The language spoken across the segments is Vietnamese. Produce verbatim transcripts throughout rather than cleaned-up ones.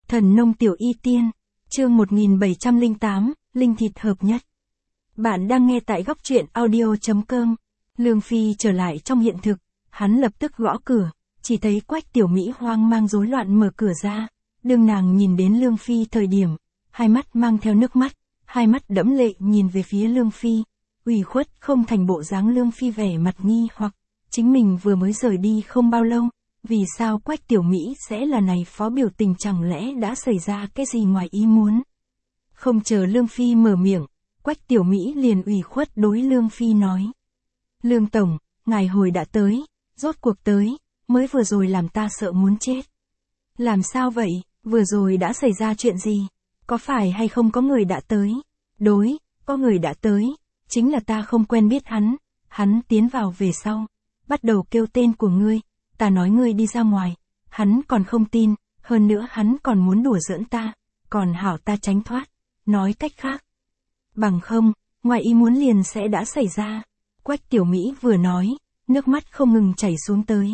Thần nông tiểu y tiên, chương một nghìn bảy trăm lẻ tám, linh thịt hợp nhất. Bạn đang nghe tại góc truyện audio chấm com. Lương Phi trở lại trong hiện thực, hắn lập tức gõ cửa, chỉ thấy Quách Tiểu Mỹ hoang mang rối loạn mở cửa ra. Đương nàng nhìn đến Lương Phi thời điểm, hai mắt mang theo nước mắt, hai mắt đẫm lệ nhìn về phía Lương Phi, ủy khuất không thành bộ dáng. Lương Phi vẻ mặt nghi hoặc, chính mình vừa mới rời đi không bao lâu, vì sao Quách Tiểu Mỹ sẽ là này phó biểu tình, chẳng lẽ đã xảy ra cái gì ngoài ý muốn? Không chờ Lương Phi mở miệng, Quách Tiểu Mỹ liền ủy khuất đối Lương Phi nói. Lương Tổng, ngài hồi đã tới, rốt cuộc tới, mới vừa rồi làm ta sợ muốn chết. Làm sao vậy, vừa rồi đã xảy ra chuyện gì? Có phải hay không có người đã tới? Đối, có người đã tới, chính là ta không quen biết hắn, hắn tiến vào về sau, bắt đầu kêu tên của ngươi, ta nói ngươi đi ra ngoài, hắn còn không tin, hơn nữa hắn còn muốn đùa giỡn ta, còn hảo ta tránh thoát, nói cách khác. Bằng không, ngoài ý muốn liền sẽ đã xảy ra. Quách Tiểu Mỹ vừa nói, nước mắt không ngừng chảy xuống tới.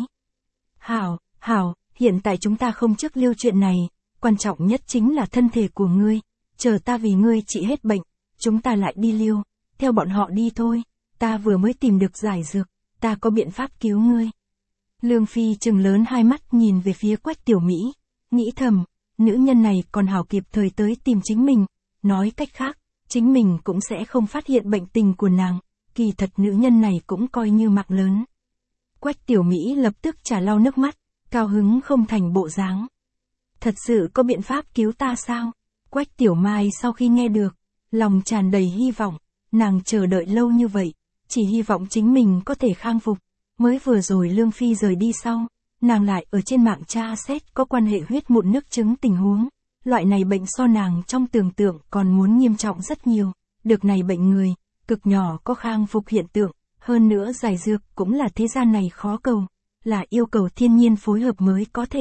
Hảo, hảo, hiện tại chúng ta không trước lưu chuyện này, quan trọng nhất chính là thân thể của ngươi, chờ ta vì ngươi trị hết bệnh, chúng ta lại đi lưu, theo bọn họ đi thôi, ta vừa mới tìm được giải dược, ta có biện pháp cứu ngươi. Lương Phi trừng lớn hai mắt nhìn về phía Quách Tiểu Mỹ, nghĩ thầm, nữ nhân này còn hảo kịp thời tới tìm chính mình, nói cách khác, chính mình cũng sẽ không phát hiện bệnh tình của nàng, kỳ thật nữ nhân này cũng coi như mạng lớn. Quách Tiểu Mỹ lập tức trả lau nước mắt, cao hứng không thành bộ dáng. Thật sự có biện pháp cứu ta sao? Quách Tiểu Mai sau khi nghe được, lòng tràn đầy hy vọng, nàng chờ đợi lâu như vậy, chỉ hy vọng chính mình có thể khang phục. Mới vừa rồi Lương Phi rời đi sau, nàng lại ở trên mạng tra xét có quan hệ huyết mụn nước trứng tình huống. Loại này bệnh so nàng trong tưởng tượng còn muốn nghiêm trọng rất nhiều, được này bệnh người, cực nhỏ có khang phục hiện tượng, hơn nữa giải dược cũng là thế gian này khó cầu, là yêu cầu thiên nhiên phối hợp mới có thể.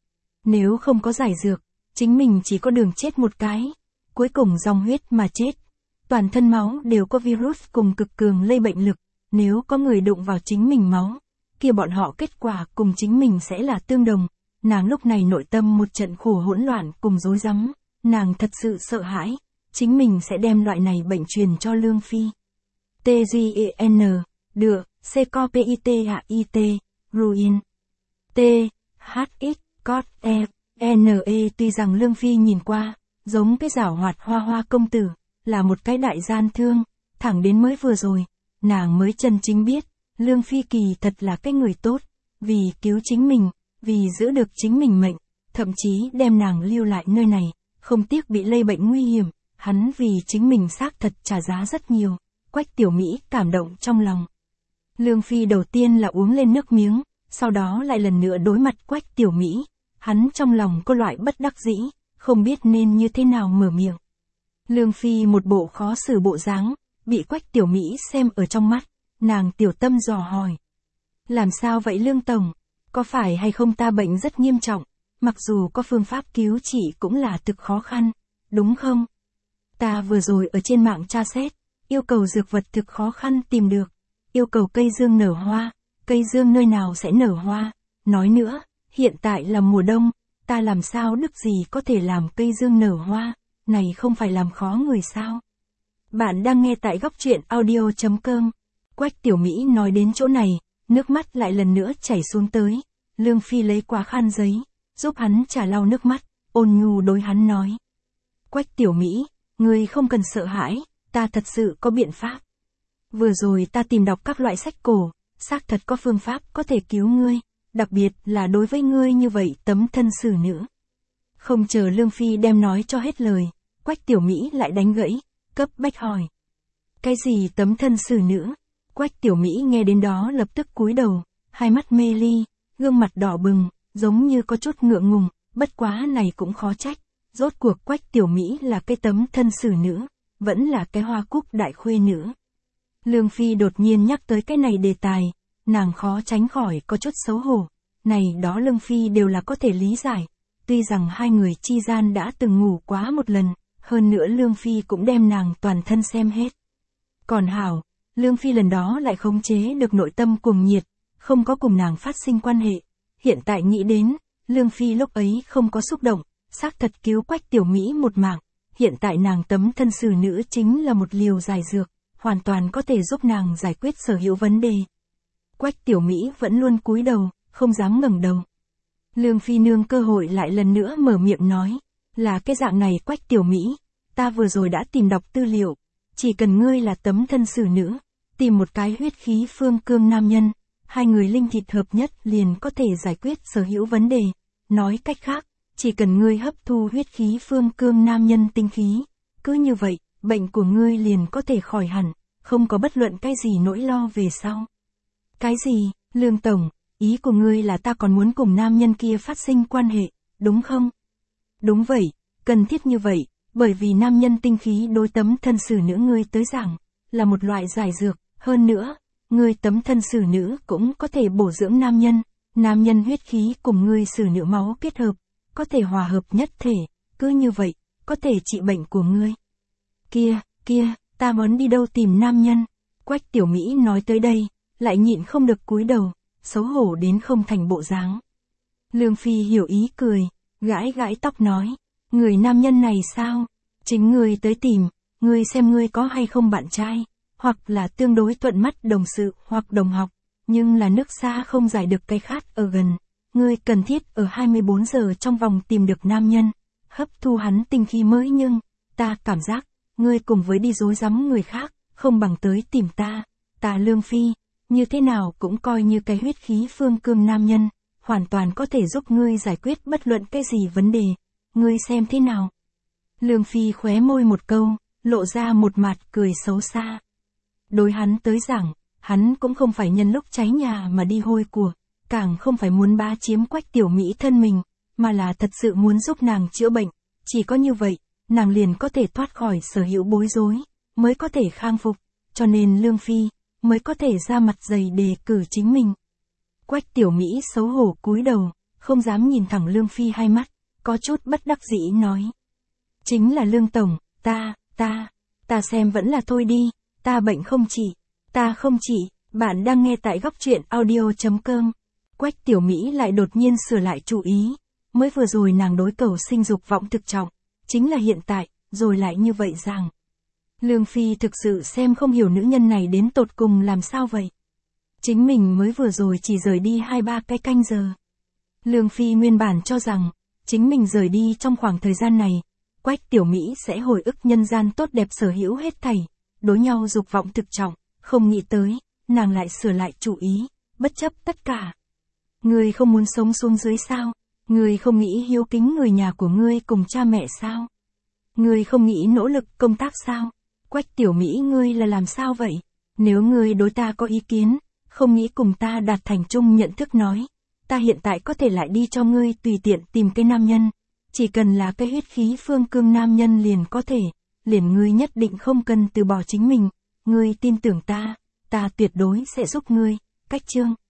Nếu không có giải dược, chính mình chỉ có đường chết một cái, cuối cùng dòng huyết mà chết. Toàn thân máu đều có virus cùng cực cường lây bệnh lực, nếu có người đụng vào chính mình máu, kia bọn họ kết quả cùng chính mình sẽ là tương đồng. Nàng lúc này nội tâm một trận khổ hỗn loạn cùng rối rắm, nàng thật sự sợ hãi, chính mình sẽ đem loại này bệnh truyền cho Lương Phi. T G E N, Đựa, C C O P I T A I T, Ruin. T, H X, Cot E, N E. Tuy rằng Lương Phi nhìn qua, giống cái giảo hoạt hoa hoa công tử, là một cái đại gian thương, thẳng đến mới vừa rồi, nàng mới chân chính biết, Lương Phi kỳ thật là cái người tốt, vì cứu chính mình, vì giữ được chính mình mệnh, thậm chí đem nàng lưu lại nơi này, không tiếc bị lây bệnh nguy hiểm, hắn vì chính mình xác thật trả giá rất nhiều. Quách Tiểu Mỹ cảm động trong lòng. Lương Phi đầu tiên là uống lên nước miếng, sau đó lại lần nữa đối mặt Quách Tiểu Mỹ, hắn trong lòng có loại bất đắc dĩ, không biết nên như thế nào mở miệng. Lương Phi một bộ khó xử bộ dáng, bị Quách Tiểu Mỹ xem ở trong mắt, nàng tiểu tâm dò hỏi. Làm sao vậy Lương Tổng? Có phải hay không ta bệnh rất nghiêm trọng, mặc dù có phương pháp cứu trị cũng là thực khó khăn, đúng không? Ta vừa rồi ở trên mạng tra xét, yêu cầu dược vật thực khó khăn tìm được, yêu cầu cây dương nở hoa, cây dương nơi nào sẽ nở hoa, nói nữa, hiện tại là mùa đông, ta làm sao đức gì có thể làm cây dương nở hoa, này không phải làm khó người sao? Bạn đang nghe tại góc truyện audio chấm com. Quách Tiểu Mỹ nói đến chỗ này, nước mắt lại lần nữa chảy xuống tới. Lương Phi lấy qua khăn giấy, giúp hắn trả lau nước mắt, ôn nhu đối hắn nói. Quách Tiểu Mỹ, ngươi không cần sợ hãi, ta thật sự có biện pháp. Vừa rồi ta tìm đọc các loại sách cổ, xác thật có phương pháp có thể cứu ngươi, đặc biệt là đối với ngươi như vậy tấm thân xử nữ. Không chờ Lương Phi đem nói cho hết lời, Quách Tiểu Mỹ lại đánh gãy, cấp bách hỏi. Cái gì tấm thân xử nữ? Quách Tiểu Mỹ nghe đến đó lập tức cúi đầu, hai mắt mê ly, gương mặt đỏ bừng, giống như có chút ngượng ngùng, bất quá này cũng khó trách, rốt cuộc Quách Tiểu Mỹ là cái tấm thân xử nữ, vẫn là cái hoa cúc đại khuê nữ. Lương Phi đột nhiên nhắc tới cái này đề tài, nàng khó tránh khỏi có chút xấu hổ, này đó Lương Phi đều là có thể lý giải, tuy rằng hai người chi gian đã từng ngủ quá một lần, hơn nữa Lương Phi cũng đem nàng toàn thân xem hết. Còn hảo, Lương Phi lần đó lại khống chế được nội tâm cuồng nhiệt, không có cùng nàng phát sinh quan hệ. Hiện tại nghĩ đến, Lương Phi lúc ấy không có xúc động, xác thật cứu Quách Tiểu Mỹ một mạng, hiện tại nàng tấm thân xử nữ chính là một liều giải dược, hoàn toàn có thể giúp nàng giải quyết sở hữu vấn đề. Quách Tiểu Mỹ vẫn luôn cúi đầu, không dám ngẩng đầu. Lương Phi nương cơ hội lại lần nữa mở miệng nói, là cái dạng này Quách Tiểu Mỹ, ta vừa rồi đã tìm đọc tư liệu, chỉ cần ngươi là tấm thân xử nữ, tìm một cái huyết khí phương cương nam nhân, hai người linh thịt hợp nhất liền có thể giải quyết sở hữu vấn đề, nói cách khác, chỉ cần ngươi hấp thu huyết khí phương cương nam nhân tinh khí, cứ như vậy, bệnh của ngươi liền có thể khỏi hẳn, không có bất luận cái gì nỗi lo về sau. Cái gì, Lương Tổng, ý của ngươi là ta còn muốn cùng nam nhân kia phát sinh quan hệ, đúng không? Đúng vậy, cần thiết như vậy, bởi vì nam nhân tinh khí đối tấm thân xử nữ ngươi tới giảng, là một loại giải dược, hơn nữa, ngươi tấm thân xử nữ cũng có thể bổ dưỡng nam nhân, nam nhân huyết khí cùng ngươi xử nữ máu kết hợp, có thể hòa hợp nhất thể, cứ như vậy, có thể trị bệnh của ngươi. Kia, kia, ta muốn đi đâu tìm nam nhân? Quách Tiểu Mỹ nói tới đây, lại nhịn không được cúi đầu, xấu hổ đến không thành bộ dáng. Lương Phi hiểu ý cười, gãi gãi tóc nói, người nam nhân này sao? Chính ngươi tới tìm, ngươi xem ngươi có hay không bạn trai, hoặc là tương đối thuận mắt đồng sự hoặc đồng học, nhưng là nước xa không giải được cái khát ở gần. Ngươi cần thiết ở hai mươi bốn giờ trong vòng tìm được nam nhân, hấp thu hắn tinh khí mới nhưng, ta cảm giác, ngươi cùng với đi dối rắm người khác, không bằng tới tìm ta, ta Lương Phi, như thế nào cũng coi như cái huyết khí phương cương nam nhân, hoàn toàn có thể giúp ngươi giải quyết bất luận cái gì vấn đề, ngươi xem thế nào. Lương Phi khóe môi một câu, lộ ra một mặt cười xấu xa. Đối hắn tới giảng, hắn cũng không phải nhân lúc cháy nhà mà đi hôi của, càng không phải muốn bá chiếm Quách Tiểu Mỹ thân mình, mà là thật sự muốn giúp nàng chữa bệnh, chỉ có như vậy, nàng liền có thể thoát khỏi sở hữu bối rối, mới có thể khang phục, cho nên Lương Phi mới có thể ra mặt dày đề cử chính mình. Quách Tiểu Mỹ xấu hổ cúi đầu, không dám nhìn thẳng Lương Phi hai mắt, có chút bất đắc dĩ nói. Chính là Lương Tổng, ta, ta, ta xem vẫn là thôi đi, ta bệnh không trị, ta không trị, bạn đang nghe tại góc truyện audio chấm com. Quách Tiểu Mỹ lại đột nhiên sửa lại chủ ý, mới vừa rồi nàng đối cầu sinh dục vọng thực trọng, chính là hiện tại, rồi lại như vậy rằng. Lương Phi thực sự xem không hiểu nữ nhân này đến tột cùng làm sao vậy. Chính mình mới vừa rồi chỉ rời đi hai ba cái canh giờ. Lương Phi nguyên bản cho rằng, chính mình rời đi trong khoảng thời gian này, Quách Tiểu Mỹ sẽ hồi ức nhân gian tốt đẹp sở hữu hết thảy, đối nhau dục vọng thực trọng, không nghĩ tới, nàng lại sửa lại chủ ý, bất chấp tất cả. Ngươi không muốn sống xuống dưới sao? Ngươi không nghĩ hiếu kính người nhà của ngươi cùng cha mẹ sao? Ngươi không nghĩ nỗ lực công tác sao? Quách Tiểu Mỹ ngươi là làm sao vậy? Nếu ngươi đối ta có ý kiến, không nghĩ cùng ta đạt thành chung nhận thức nói, ta hiện tại có thể lại đi cho ngươi tùy tiện tìm cái nam nhân, chỉ cần là cái huyết khí phương cương nam nhân liền có thể, liền ngươi nhất định không cần từ bỏ chính mình, ngươi tin tưởng ta, ta tuyệt đối sẽ giúp ngươi. Cách chương